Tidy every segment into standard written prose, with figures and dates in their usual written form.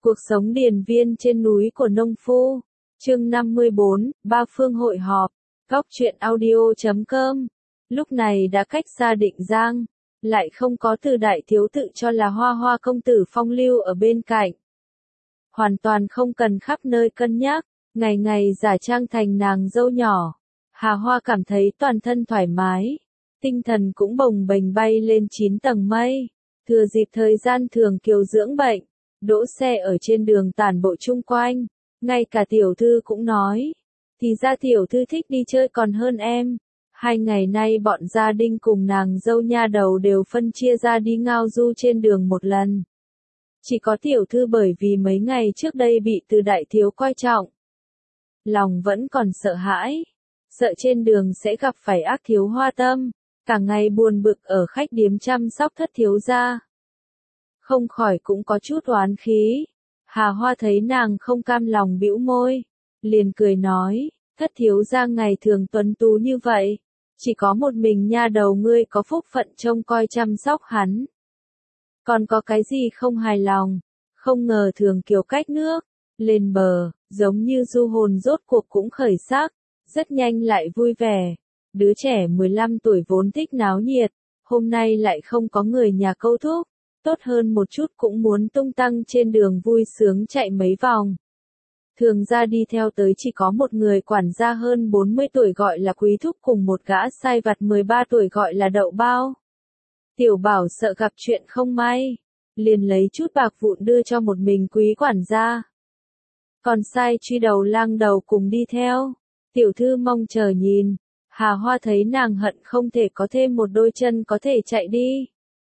Cuộc sống điền viên trên núi của nông phu. Chương 54, Ba Phương hội họp. Góc truyện audio.com. Lúc này đã cách xa Định Giang, lại không có Từ đại thiếu tự cho là Hoa Hoa công tử phong lưu ở bên cạnh. Hoàn toàn không cần khắp nơi cân nhắc, ngày ngày giả trang thành nàng dâu nhỏ. Hà Hoa cảm thấy toàn thân thoải mái, tinh thần cũng bồng bềnh bay lên 9 tầng mây. Thừa dịp thời gian Thường Kiều dưỡng bệnh, đỗ xe ở trên đường tản bộ chung quanh, ngay cả tiểu thư cũng nói, thì ra tiểu thư thích đi chơi còn hơn em. 2 ngày nay bọn gia đình cùng nàng dâu nha đầu đều phân chia ra đi ngao du trên đường một lần. Chỉ có tiểu thư bởi vì mấy ngày trước đây bị Từ đại thiếu coi trọng, lòng vẫn còn sợ hãi, sợ trên đường sẽ gặp phải ác thiếu Hoa Tâm, cả ngày buồn bực ở khách điếm chăm sóc thất thiếu gia. Không khỏi cũng có chút oán khí. Hà Hoa thấy nàng không cam lòng bĩu môi, liền cười nói, thất thiếu gia ngày thường tuấn tú như vậy, chỉ có một mình nha đầu ngươi có phúc phận trông coi chăm sóc hắn. Còn có cái gì không hài lòng? Không ngờ Thường Kiều cách nước lên bờ, giống như du hồn rốt cuộc cũng khởi sắc, rất nhanh lại vui vẻ. Đứa trẻ 15 tuổi vốn thích náo nhiệt, hôm nay lại không có người nhà câu thúc, tốt hơn một chút cũng muốn tung tăng trên đường vui sướng chạy mấy vòng. Thường ra đi theo tới chỉ có một người quản gia hơn 40 tuổi gọi là Quý Thúc cùng một gã sai vặt 13 tuổi gọi là Đậu Bao. Tiểu Bảo sợ gặp chuyện không may, liền lấy chút bạc vụn đưa cho một mình Quý quản gia. Còn sai Truy Đầu Lang Đầu cùng đi theo. Tiểu thư mong chờ nhìn, Hà Hoa thấy nàng hận không thể có thêm một đôi chân có thể chạy đi.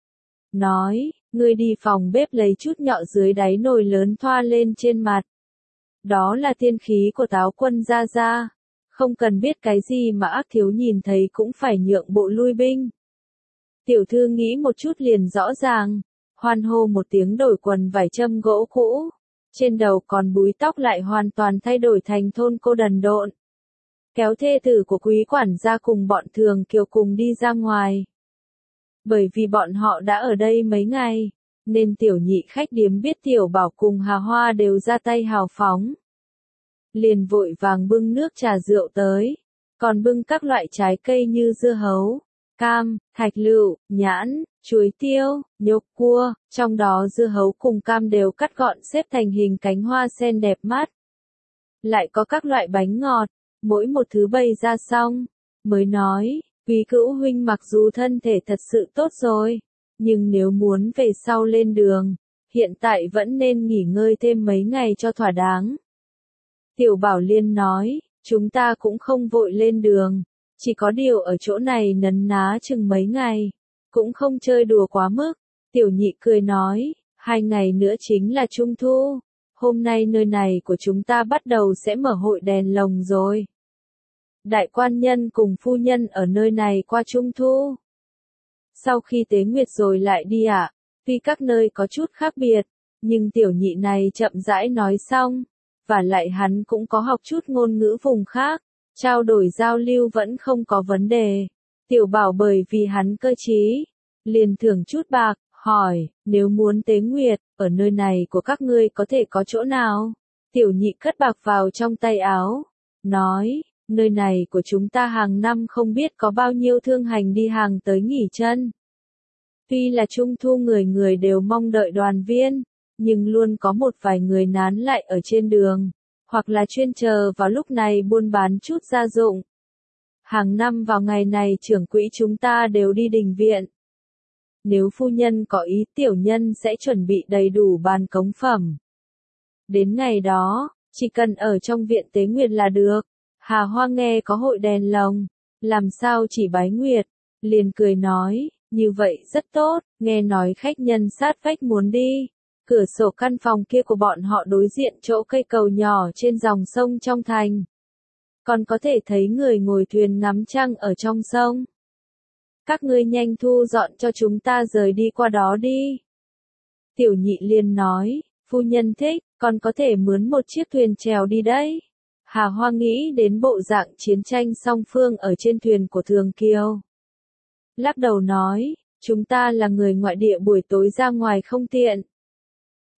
Nói, ngươi đi phòng bếp lấy chút nhọ dưới đáy nồi lớn thoa lên trên mặt. Đó là tiên khí của Táo quân gia gia, không cần biết cái gì mà ác thiếu nhìn thấy cũng phải nhượng bộ lui binh. Tiểu thư nghĩ một chút liền rõ ràng, hoan hô một tiếng đổi quần vải châm gỗ cũ, trên đầu còn búi tóc lại hoàn toàn thay đổi thành thôn cô đần độn. Kéo thê tử của Quý quản gia cùng bọn Thường Kiều cùng đi ra ngoài. Bởi vì bọn họ đã ở đây mấy ngày, nên tiểu nhị khách điếm biết Tiểu Bảo cùng Hà Hoa đều ra tay hào phóng. Liền vội vàng bưng nước trà rượu tới, còn bưng các loại trái cây như dưa hấu, cam, thạch lựu, nhãn, chuối tiêu, nhục cua, trong đó dưa hấu cùng cam đều cắt gọn xếp thành hình cánh hoa sen đẹp mắt. Lại có các loại bánh ngọt, mỗi một thứ bày ra xong, mới nói, Quý cữu huynh mặc dù thân thể thật sự tốt rồi, nhưng nếu muốn về sau lên đường, hiện tại vẫn nên nghỉ ngơi thêm mấy ngày cho thỏa đáng. Tiểu Bảo Liên nói, chúng ta cũng không vội lên đường, chỉ có điều ở chỗ này nấn ná chừng mấy ngày, cũng không chơi đùa quá mức. Tiểu nhị cười nói, 2 ngày nữa chính là Trung Thu, hôm nay nơi này của chúng ta bắt đầu sẽ mở hội đèn lồng rồi. Đại quan nhân cùng phu nhân ở nơi này qua Trung Thu. Sau khi tế nguyệt rồi lại đi ạ, tuy các nơi có chút khác biệt, nhưng tiểu nhị này chậm rãi nói xong, và lại hắn cũng có học chút ngôn ngữ vùng khác, trao đổi giao lưu vẫn không có vấn đề. Tiểu Bảo bởi vì hắn cơ trí, liền thưởng chút bạc, hỏi, nếu muốn tế nguyệt, ở nơi này của các ngươi có thể có chỗ nào? Tiểu nhị cất bạc vào trong tay áo, nói, nơi này của chúng ta hàng năm không biết có bao nhiêu thương hành đi hàng tới nghỉ chân. Tuy là Trung Thu người người đều mong đợi đoàn viên, nhưng luôn có một vài người nán lại ở trên đường, hoặc là chuyên chờ vào lúc này buôn bán chút gia dụng. Hàng năm vào ngày này trưởng quỹ chúng ta đều đi đình viện. Nếu phu nhân có ý tiểu nhân sẽ chuẩn bị đầy đủ bàn cống phẩm. Đến ngày đó, chỉ cần ở trong viện tế nguyệt là được. Hà Hoa nghe có hội đèn lồng, làm sao chỉ bái nguyệt, liền cười nói, như vậy rất tốt, nghe nói khách nhân sát vách muốn đi. Cửa sổ căn phòng kia của bọn họ đối diện chỗ cây cầu nhỏ trên dòng sông trong thành. Còn có thể thấy người ngồi thuyền ngắm trăng ở trong sông. Các ngươi nhanh thu dọn cho chúng ta rời đi qua đó đi. Tiểu nhị liền nói, phu nhân thích, còn có thể mướn một chiếc thuyền chèo đi đấy. Hà Hoa nghĩ đến bộ dạng chiến tranh song phương ở trên thuyền của Thường Kiều. Lắc đầu nói, chúng ta là người ngoại địa buổi tối ra ngoài không tiện.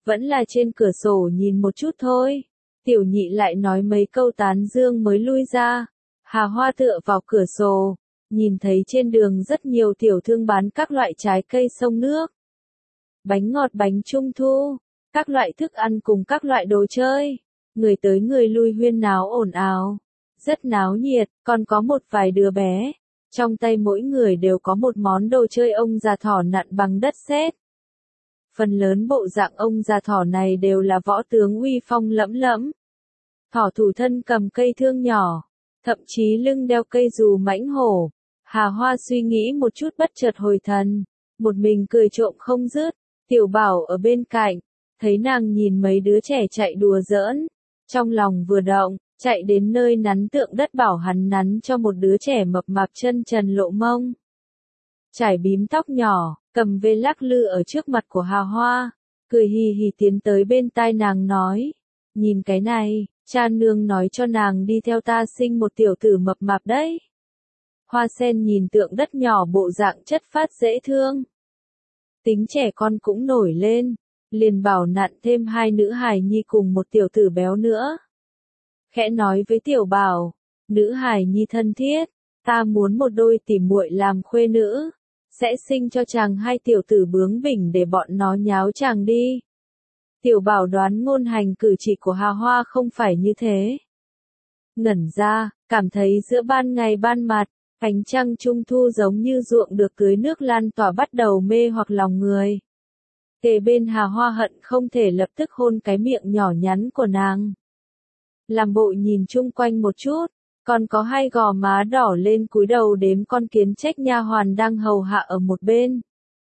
vẫn là trên cửa sổ nhìn một chút thôi. Tiểu nhị lại nói mấy câu tán dương mới lui ra. Hà Hoa tựa vào cửa sổ, nhìn thấy trên đường rất nhiều tiểu thương bán các loại trái cây sông nước. Bánh ngọt, bánh trung thu, các loại thức ăn cùng các loại đồ chơi. Người tới người lui huyên náo ồn ào. Rất náo nhiệt, còn có một vài đứa bé. Trong tay mỗi người đều có một món đồ chơi ông già thỏ nặn bằng đất sét. Phần lớn bộ dạng ông già thỏ này đều là võ tướng uy phong lẫm lẫm. Thỏ thủ thân cầm cây thương nhỏ, thậm chí lưng đeo cây dù mãnh hổ. Hà Hoa suy nghĩ một chút bất chợt hồi thần, một mình cười trộm không dứt. Tiểu Bảo ở bên cạnh, thấy nàng nhìn mấy đứa trẻ chạy đùa giỡn, trong lòng vừa động, chạy đến nơi nắn tượng đất bảo hắn nắn cho một đứa trẻ mập mạp chân trần lộ mông. Trải bím tóc nhỏ, cầm vê lắc lư ở trước mặt của Hà Hoa, cười hì hì tiến tới bên tai nàng nói, nhìn cái này, cha nương nói cho nàng đi theo ta sinh một tiểu tử mập mạp đấy. Hoa sen nhìn tượng đất nhỏ bộ dạng chất phát dễ thương. Tính trẻ con cũng nổi lên, liền bảo nặn thêm 2 nữ hài nhi cùng một tiểu tử béo nữa. Khẽ nói với Tiểu Bảo, nữ hài nhi thân thiết, ta muốn một đôi tỉ muội làm khuê nữ, sẽ sinh cho chàng 2 tiểu tử bướng bỉnh để bọn nó nháo chàng đi. Tiểu Bảo đoán ngôn hành cử chỉ của Hà Hoa không phải như thế. Ngẩn ra, cảm thấy giữa ban ngày ban mặt, ánh trăng trung thu giống như ruộng được tưới nước lan tỏa bắt đầu mê hoặc lòng người. Kề bên Hà Hoa hận không thể lập tức hôn cái miệng nhỏ nhắn của nàng. Làm bộ nhìn chung quanh một chút, còn có 2 gò má đỏ lên cúi đầu đếm con kiến trách nha hoàn đang hầu hạ ở một bên.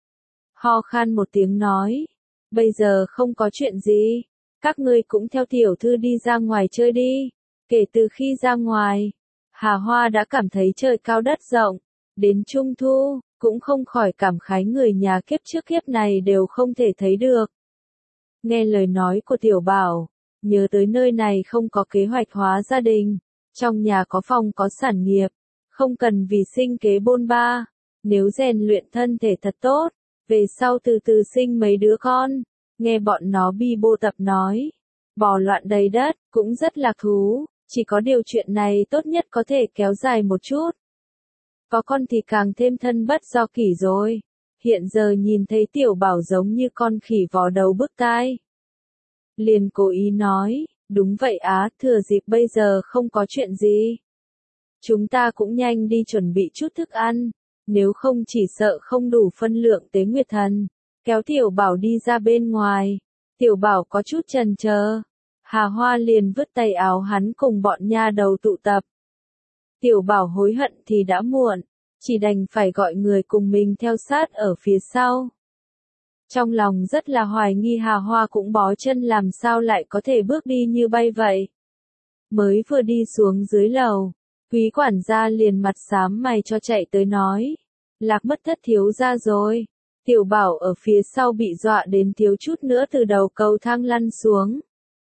Ho khan một tiếng nói, bây giờ không có chuyện gì, các ngươi cũng theo tiểu thư đi ra ngoài chơi đi. Kể từ khi ra ngoài, Hà Hoa đã cảm thấy trời cao đất rộng, đến trung thu, cũng không khỏi cảm khái người nhà kiếp trước kiếp này đều không thể thấy được. Nghe lời nói của Tiểu Bảo, nhớ tới nơi này không có kế hoạch hóa gia đình, trong nhà có phòng có sản nghiệp, không cần vì sinh kế bôn ba, nếu rèn luyện thân thể thật tốt, về sau từ từ sinh mấy đứa con, nghe bọn nó bi bô tập nói, bò loạn đầy đất, cũng rất lạc thú, chỉ có điều chuyện này tốt nhất có thể kéo dài một chút. Có con thì càng thêm thân bất do kỷ rồi, hiện giờ nhìn thấy Tiểu Bảo giống như con khỉ vò đầu bứt tai. Liền cố ý nói, đúng vậy á, thừa dịp bây giờ không có chuyện gì. Chúng ta cũng nhanh đi chuẩn bị chút thức ăn, nếu không chỉ sợ không đủ phân lượng tế nguyệt thần. Kéo Tiểu Bảo đi ra bên ngoài, Tiểu Bảo có chút chần chờ. Hà Hoa liền vứt tay áo hắn cùng bọn nha đầu tụ tập. Tiểu Bảo hối hận thì đã muộn, chỉ đành phải gọi người cùng mình theo sát ở phía sau. Trong lòng rất là hoài nghi Hà Hoa cũng bó chân làm sao lại có thể bước đi như bay vậy. Mới vừa đi xuống dưới lầu, quý quản gia liền mặt xám mày cho chạy tới nói, lạc mất thất thiếu gia rồi. Tiểu Bảo ở phía sau bị dọa đến thiếu chút nữa từ đầu cầu thang lăn xuống.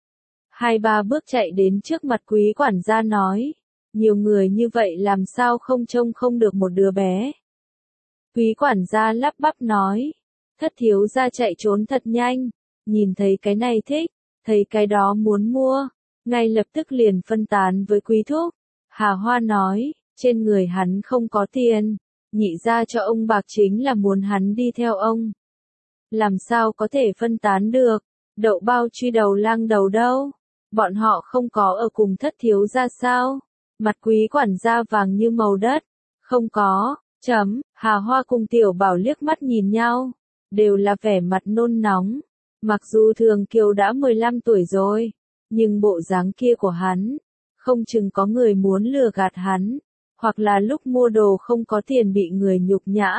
2-3 bước chạy đến trước mặt quý quản gia nói, nhiều người như vậy làm sao không trông không được một đứa bé. Quý quản gia lắp bắp nói, thất thiếu gia chạy trốn thật nhanh, nhìn thấy cái này thích, thấy cái đó muốn mua, ngay lập tức liền phân tán với quý thúc. Hà Hoa nói, trên người hắn không có tiền, nhị ra cho ông bạc chính là muốn hắn đi theo ông. Làm sao có thể phân tán được, đậu bao truy đầu lang đầu đâu, bọn họ không có ở cùng thất thiếu gia sao? Mặt quý quản gia vàng như màu đất, không có, Hà Hoa cùng Tiểu Bảo liếc mắt nhìn nhau, đều là vẻ mặt nôn nóng. Mặc dù Thường Kiều đã 15 tuổi rồi, nhưng bộ dáng kia của hắn, không chừng có người muốn lừa gạt hắn, hoặc là lúc mua đồ không có tiền bị người nhục nhã.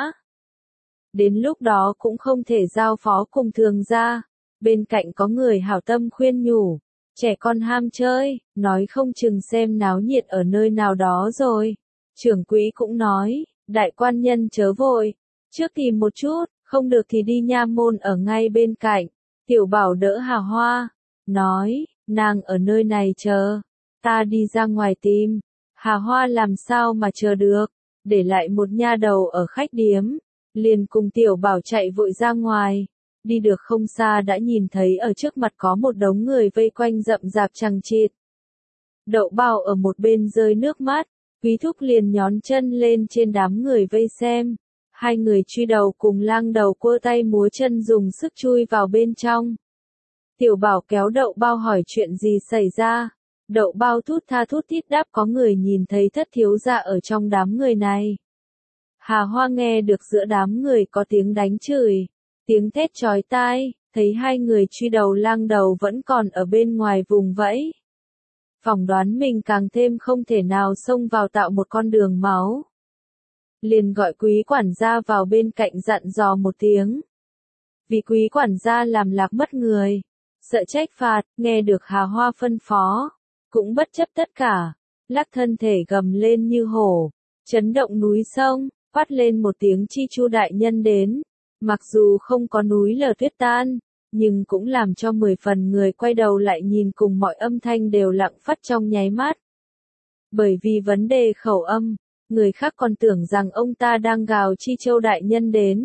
Đến lúc đó cũng không thể giao phó cùng Thường gia, bên cạnh có người hảo tâm khuyên nhủ, trẻ con ham chơi, nói không chừng xem náo nhiệt ở nơi nào đó rồi. Trưởng quỹ cũng nói, đại quan nhân chớ vội, trước tìm một chút, không được thì đi nha môn ở ngay bên cạnh. Tiểu Bảo đỡ Hà Hoa, nói, nàng ở nơi này chờ, ta đi ra ngoài tìm. Hà Hoa làm sao mà chờ được, để lại một nha đầu ở khách điếm, liền cùng Tiểu Bảo chạy vội ra ngoài. đi được không xa đã nhìn thấy ở trước mặt có một đống người vây quanh rậm rạp chằng chịt. Đậu Bao ở một bên rơi nước mắt, Quý Thúc liền nhón chân lên trên đám người vây xem. Hai người truy đầu cùng Lang Đầu cua tay múa chân dùng sức chui vào bên trong. Tiểu Bảo kéo Đậu Bao hỏi chuyện gì xảy ra. Đậu Bao thút tha thút thít đáp có người nhìn thấy Thất thiếu gia ở trong đám người này. Hà Hoa nghe được giữa đám người có tiếng đánh chửi, tiếng thét chói tai, thấy hai người truy đầu Lang Đầu vẫn còn ở bên ngoài vùng vẫy. Phỏng đoán mình càng thêm không thể nào xông vào tạo một con đường máu. Liền gọi Quý quản gia vào bên cạnh dặn dò một tiếng. Vì Quý quản gia làm lạc mất người, sợ trách phạt, nghe được Hà Hoa phân phó, cũng bất chấp tất cả, lắc thân thể gầm lên như hổ, chấn động núi sông, phát lên một tiếng chi chu đại nhân đến. Mặc dù không có núi lở tuyết tan, nhưng cũng làm cho 10 phần người quay đầu lại nhìn cùng mọi âm thanh đều lặng phát trong nháy mắt. Bởi vì vấn đề khẩu âm, người khác còn tưởng rằng ông ta đang gào chi châu đại nhân đến.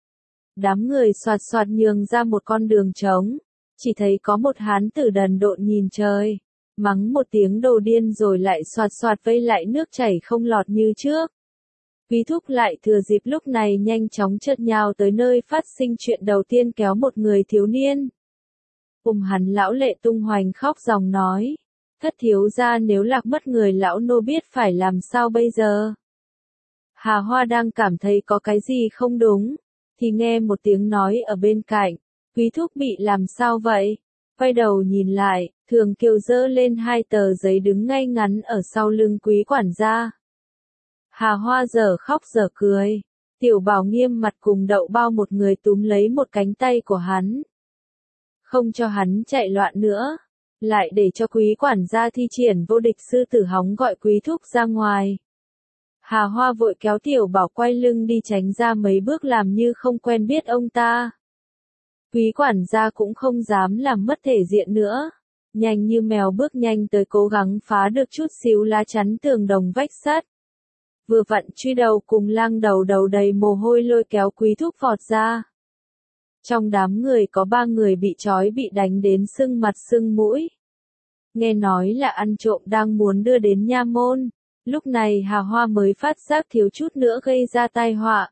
Đám người soạt soạt nhường ra một con đường trống, chỉ thấy có một hán tử đần độn nhìn trời, mắng một tiếng đồ điên rồi lại soạt soạt vây lại nước chảy không lọt như trước. Quý Thúc lại thừa dịp lúc này nhanh chóng chợt nhào tới nơi phát sinh chuyện đầu tiên kéo một người thiếu niên. Hắn lão lệ tung hoành khóc ròng nói, Thất thiếu gia nếu lạc mất người lão nô biết phải làm sao bây giờ. Hà Hoa đang cảm thấy có cái gì không đúng, thì nghe một tiếng nói ở bên cạnh, Quý Thúc bị làm sao vậy? Quay đầu nhìn lại, Thường Kiều giơ lên 2 tờ giấy đứng ngay ngắn ở sau lưng Quý quản gia. Hà Hoa giờ khóc giờ cười, Tiểu Bảo nghiêm mặt cùng Đậu Bao một người túm lấy một cánh tay của hắn. Không cho hắn chạy loạn nữa, lại để cho Quý quản gia thi triển vô địch sư tử hóng gọi Quý Thúc ra ngoài. Hà Hoa vội kéo Tiểu Bảo quay lưng đi tránh ra mấy bước làm như không quen biết ông ta. Quý quản gia cũng không dám làm mất thể diện nữa, nhanh như mèo bước nhanh tới cố gắng phá được chút xíu lá chắn tường đồng vách sắt. Vừa vặn truy đầu cùng Lang Đầu đầu đầy mồ hôi lôi kéo Quý Thúc vọt ra. Trong đám người có 3 người bị trói bị đánh đến sưng mặt sưng mũi. Nghe nói là ăn trộm đang muốn đưa đến nha môn, lúc này Hà Hoa mới phát giác thiếu chút nữa gây ra tai họa.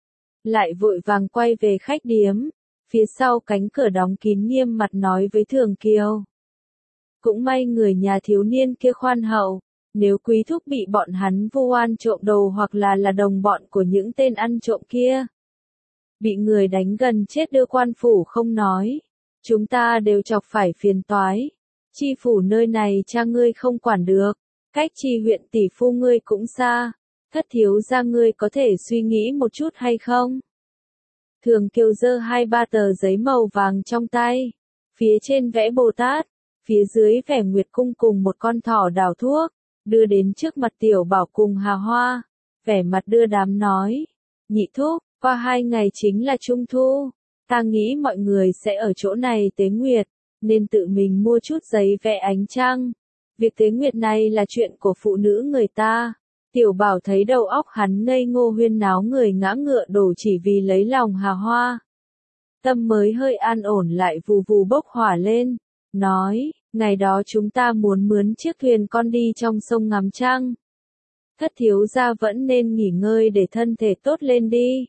Lại vội vàng quay về khách điếm, phía sau cánh cửa đóng kín nghiêm mặt nói với Thường Kiều. Cũng may người nhà thiếu niên kia khoan hậu. Nếu Quý Thúc bị bọn hắn vu oan trộm đồ hoặc là đồng bọn của những tên ăn trộm kia, bị người đánh gần chết đưa quan phủ không nói, chúng ta đều chọc phải phiền toái. Chi phủ nơi này cha ngươi không quản được, cách chi huyện tỷ phu ngươi cũng xa, Thất thiếu gia ngươi có thể suy nghĩ một chút hay không? Thường Kiều giơ 2-3 tờ giấy màu vàng trong tay, phía trên vẽ Bồ Tát, phía dưới vẽ Nguyệt Cung cùng một con thỏ đào thuốc. Đưa đến trước mặt Tiểu Bảo cùng Hà Hoa, vẻ mặt đưa đám nói, Nhị Thúc, qua 2 ngày chính là Trung Thu, ta nghĩ mọi người sẽ ở chỗ này tế nguyệt, nên tự mình mua chút giấy vẽ ánh trăng. Việc tế nguyệt này là chuyện của phụ nữ người ta. Tiểu Bảo thấy đầu óc hắn ngây ngô huyên náo người ngã ngựa đổ chỉ vì lấy lòng Hà Hoa. Tâm mới hơi an ổn lại vù vù bốc hỏa lên, nói, ngày đó chúng ta muốn mướn chiếc thuyền con đi trong sông ngắm trăng. Thất thiếu gia vẫn nên nghỉ ngơi để thân thể tốt lên đi.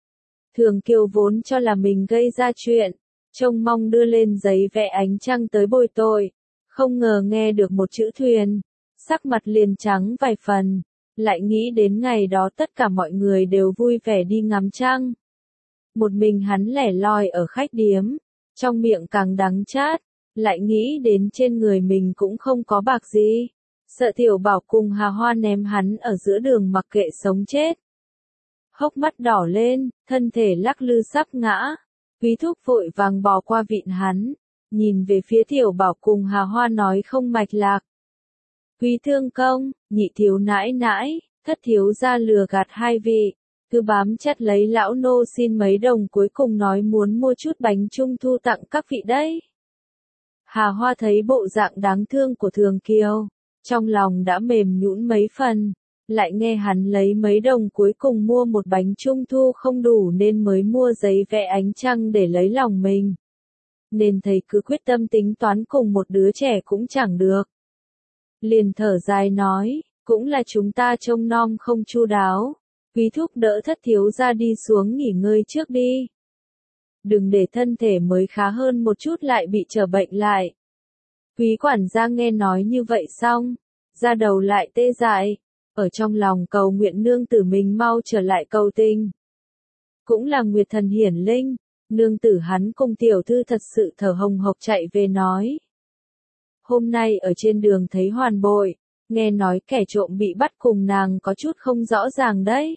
Thường Kiều vốn cho là mình gây ra chuyện, trông mong đưa lên giấy vẽ ánh trăng tới bồi tội, không ngờ nghe được một chữ thuyền, sắc mặt liền trắng vài phần, lại nghĩ đến ngày đó tất cả mọi người đều vui vẻ đi ngắm trăng. Một mình hắn lẻ loi ở khách điếm, trong miệng càng đắng chát, lại nghĩ đến trên người mình cũng không có bạc gì, sợ Tiểu Bảo cùng Hà Hoa ném hắn ở giữa đường mặc kệ sống chết. Hốc mắt đỏ lên, thân thể lắc lư sắp ngã, Quý Thúc vội vàng bò qua vịn hắn, nhìn về phía Tiểu Bảo cùng Hà Hoa nói không mạch lạc. Quý thương công, Nhị thiếu nãi nãi, Thất thiếu gia lừa gạt hai vị, cứ bám chặt lấy lão nô xin mấy đồng cuối cùng nói muốn mua chút bánh trung thu tặng các vị đấy. Hà Hoa thấy bộ dạng đáng thương của Thường Kiều, trong lòng đã mềm nhũn mấy phần, lại nghe hắn lấy mấy đồng cuối cùng mua một bánh trung thu không đủ nên mới mua giấy vẽ ánh trăng để lấy lòng mình. Nên thầy cứ quyết tâm tính toán cùng một đứa trẻ cũng chẳng được. Liền thở dài nói, cũng là chúng ta trông nom không chu đáo. Quý thúc đỡ Thất thiếu gia đi xuống nghỉ ngơi trước đi. Đừng để thân thể mới khá hơn một chút lại bị trở bệnh lại. Quý quản gia nghe nói như vậy xong, da đầu lại tê dại, ở trong lòng cầu nguyện nương tử mình mau trở lại cầu tình. Cũng là Nguyệt thần hiển linh, nương tử hắn cùng tiểu thư thật sự thở hồng hộc chạy về nói. Hôm nay ở trên đường thấy Hoàn Bội, nghe nói kẻ trộm bị bắt cùng nàng có chút không rõ ràng đấy.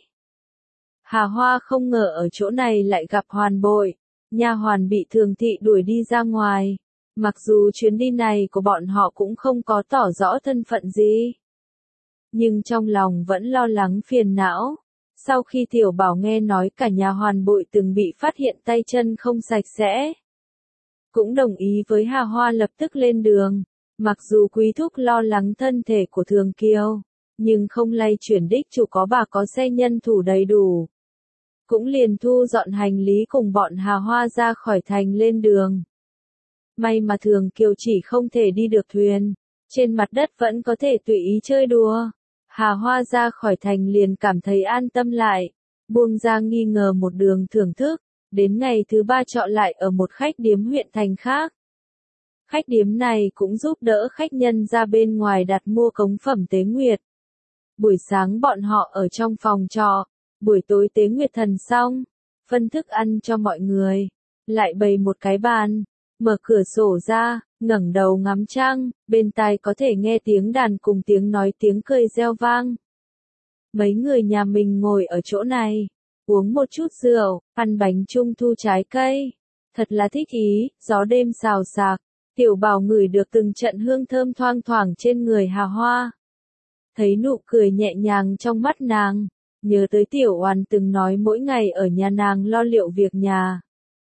Hà Hoa không ngờ ở chỗ này lại gặp Hoàn Bội, nha hoàn bị Thường thị đuổi đi ra ngoài. Mặc dù chuyến đi này của bọn họ cũng không có tỏ rõ thân phận gì, nhưng trong lòng vẫn lo lắng phiền não. Sau khi Tiểu Bảo nghe nói cả nhà Hoàn Bội từng bị phát hiện tay chân không sạch sẽ, cũng đồng ý với Hà Hoa lập tức lên đường. Mặc dù quý thúc lo lắng thân thể của Thường Kiều, nhưng không lay chuyển đích chủ có bà có xe nhân thủ đầy đủ. Cũng liền thu dọn hành lý cùng bọn Hà Hoa ra khỏi thành lên đường. May mà Thường Kiều chỉ không thể đi được thuyền, trên mặt đất vẫn có thể tùy ý chơi đùa. Hà Hoa ra khỏi thành liền cảm thấy an tâm lại, buông ra nghi ngờ một đường thưởng thức, đến ngày thứ 3 chọn lại ở một khách điếm huyện thành khác. Khách điếm này cũng giúp đỡ khách nhân ra bên ngoài đặt mua cống phẩm tế nguyệt. Buổi sáng bọn họ ở trong phòng trọ, buổi tối tế nguyệt thần xong, phân thức ăn cho mọi người, lại bày một cái bàn, mở cửa sổ ra, ngẩng đầu ngắm trăng, bên tai có thể nghe tiếng đàn cùng tiếng nói tiếng cười reo vang. Mấy người nhà mình ngồi ở chỗ này, uống một chút rượu, ăn bánh trung thu trái cây, thật là thích ý, gió đêm xào xạc. Tiểu Bảo ngửi được từng trận hương thơm thoang thoảng trên người Hà Hoa. Thấy nụ cười nhẹ nhàng trong mắt nàng, nhớ tới Tiểu Oàn từng nói mỗi ngày ở nhà nàng lo liệu việc nhà.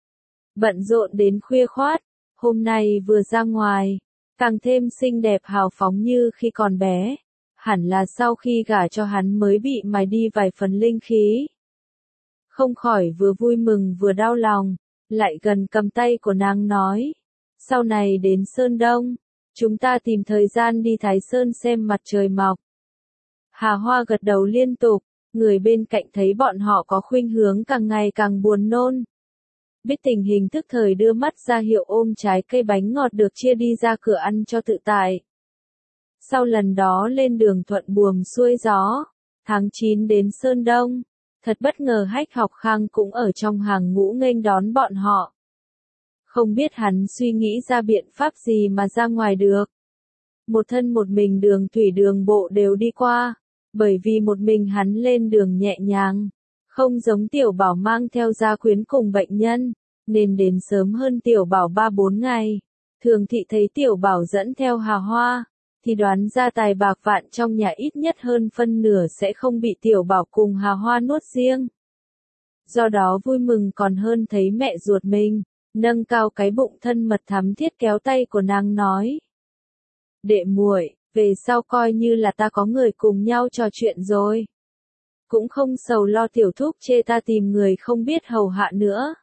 Bận rộn đến khuya khoát, hôm nay vừa ra ngoài, càng thêm xinh đẹp hào phóng như khi còn bé. Hẳn là sau khi gả cho hắn mới bị mài đi vài phần linh khí. Không khỏi vừa vui mừng vừa đau lòng, lại gần cầm tay của nàng nói. Sau này đến Sơn Đông, chúng ta tìm thời gian đi Thái Sơn xem mặt trời mọc. Hà Hoa gật đầu liên tục, người bên cạnh thấy bọn họ có khuynh hướng càng ngày càng buồn nôn. Biết tình hình tức thời đưa mắt ra hiệu ôm trái cây bánh ngọt được chia đi ra cửa ăn cho tự tại. Sau lần đó lên đường thuận buồm xuôi gió, tháng 9 đến Sơn Đông, thật bất ngờ Hách Học Khang cũng ở trong hàng ngũ nghênh đón bọn họ. Không biết hắn suy nghĩ ra biện pháp gì mà ra ngoài được. Một thân một mình đường thủy đường bộ đều đi qua, bởi vì một mình hắn lên đường nhẹ nhàng, không giống Tiểu Bảo mang theo gia quyến cùng bệnh nhân, nên đến sớm hơn Tiểu Bảo 3-4 ngày. Thường thị thấy Tiểu Bảo dẫn theo Hà Hoa, thì đoán ra tài bạc vạn trong nhà ít nhất hơn phân nửa sẽ không bị Tiểu Bảo cùng Hà Hoa nuốt riêng. Do đó vui mừng còn hơn thấy mẹ ruột mình. Nâng cao cái bụng thân mật thắm thiết kéo tay của nàng nói. Đệ muội, về sau coi như là ta có người cùng nhau trò chuyện rồi. Cũng không sầu lo tiểu thúc chê ta tìm người không biết hầu hạ nữa.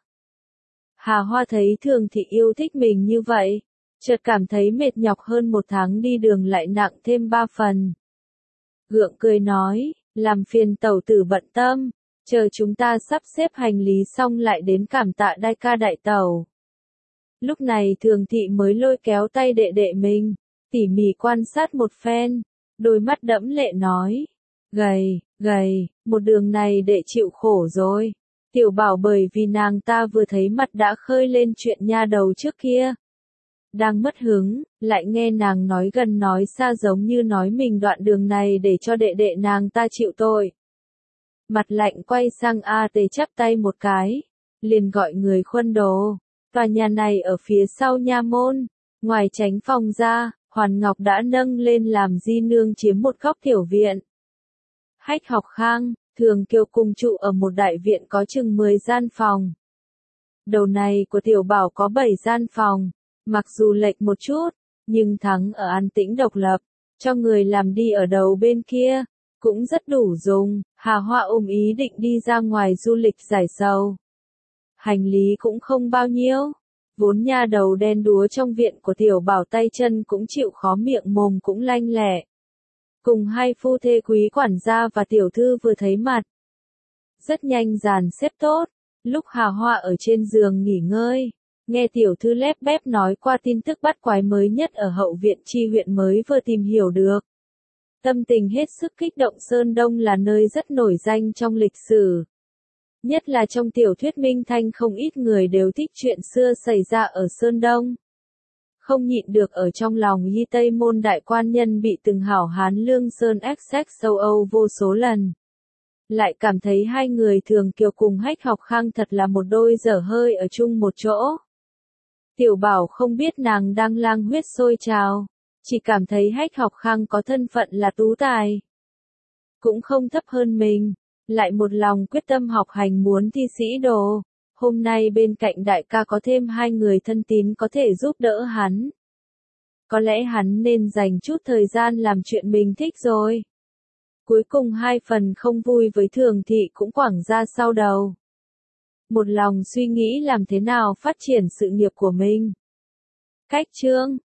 Hà Hoa thấy Thường thị yêu thích mình như vậy, chợt cảm thấy mệt nhọc hơn một tháng đi đường lại nặng thêm 3 phần. Gượng cười nói, làm phiền tẩu tử bận tâm. Chờ chúng ta sắp xếp hành lý xong lại đến cảm tạ đại ca đại tẩu. Lúc này Thường thị mới lôi kéo tay đệ đệ mình, tỉ mỉ quan sát một phen, đôi mắt đẫm lệ nói. Gầy, một đường này đệ chịu khổ rồi. Tiểu Bảo bởi vì nàng ta vừa thấy mặt đã khơi lên chuyện nha đầu trước kia. Đang mất hứng, lại nghe nàng nói gần nói xa giống như nói mình đoạn đường này để cho đệ đệ nàng ta chịu tội. Mặt lạnh quay sang A Tề chắp tay một cái, liền gọi người khuân đồ. Tòa nhà này ở phía sau nha môn, ngoài tránh phòng ra, Hoàn Ngọc đã nâng lên làm di nương chiếm một góc tiểu viện. Hách Học Khang, Thường Kiều cùng trụ ở một đại viện có chừng 10 gian phòng. Đầu này của Tiểu Bảo có 7 gian phòng, mặc dù lệch một chút, nhưng thắng ở an tĩnh độc lập, cho người làm đi ở đầu bên kia. cũng rất đủ dùng. Hà Hoa ôm ý định đi ra ngoài du lịch giải sầu. Hành lý cũng không bao nhiêu. Vốn nha đầu đen đúa trong viện của Tiểu Bảo tay chân cũng chịu khó, miệng mồm cũng lanh lẹ. Cùng hai phu thê quý quản gia và tiểu thư vừa thấy mặt. Rất nhanh dàn xếp tốt. Lúc Hà Hoa ở trên giường nghỉ ngơi, nghe tiểu thư lép bép nói qua tin tức bắt quái mới nhất ở hậu viện chi huyện mới vừa tìm hiểu được. Tâm tình hết sức kích động. Sơn Đông là nơi rất nổi danh trong lịch sử. Nhất là trong tiểu thuyết Minh Thanh, không ít người đều thích chuyện xưa xảy ra ở Sơn Đông. Không nhịn được ở trong lòng Yi Tây Môn đại quan nhân bị từng hảo hán Lương Sơn XX châu Âu vô số lần. Lại cảm thấy hai người Thường Kiều cùng Hách Học Khang thật là một đôi dở hơi ở chung một chỗ. Tiểu Bảo không biết nàng đang lang huyết sôi trào, chỉ cảm thấy Hách Học Khang có thân phận là tú tài, cũng không thấp hơn mình, lại một lòng quyết tâm học hành muốn thi sĩ đồ. Hôm nay bên cạnh đại ca có thêm hai người thân tín có thể giúp đỡ hắn. Có lẽ hắn nên dành chút thời gian làm chuyện mình thích rồi. Cuối cùng hai phần không vui với Thường Thị cũng quẳng ra sau đầu. Một lòng suy nghĩ làm thế nào phát triển sự nghiệp của mình. Cách chương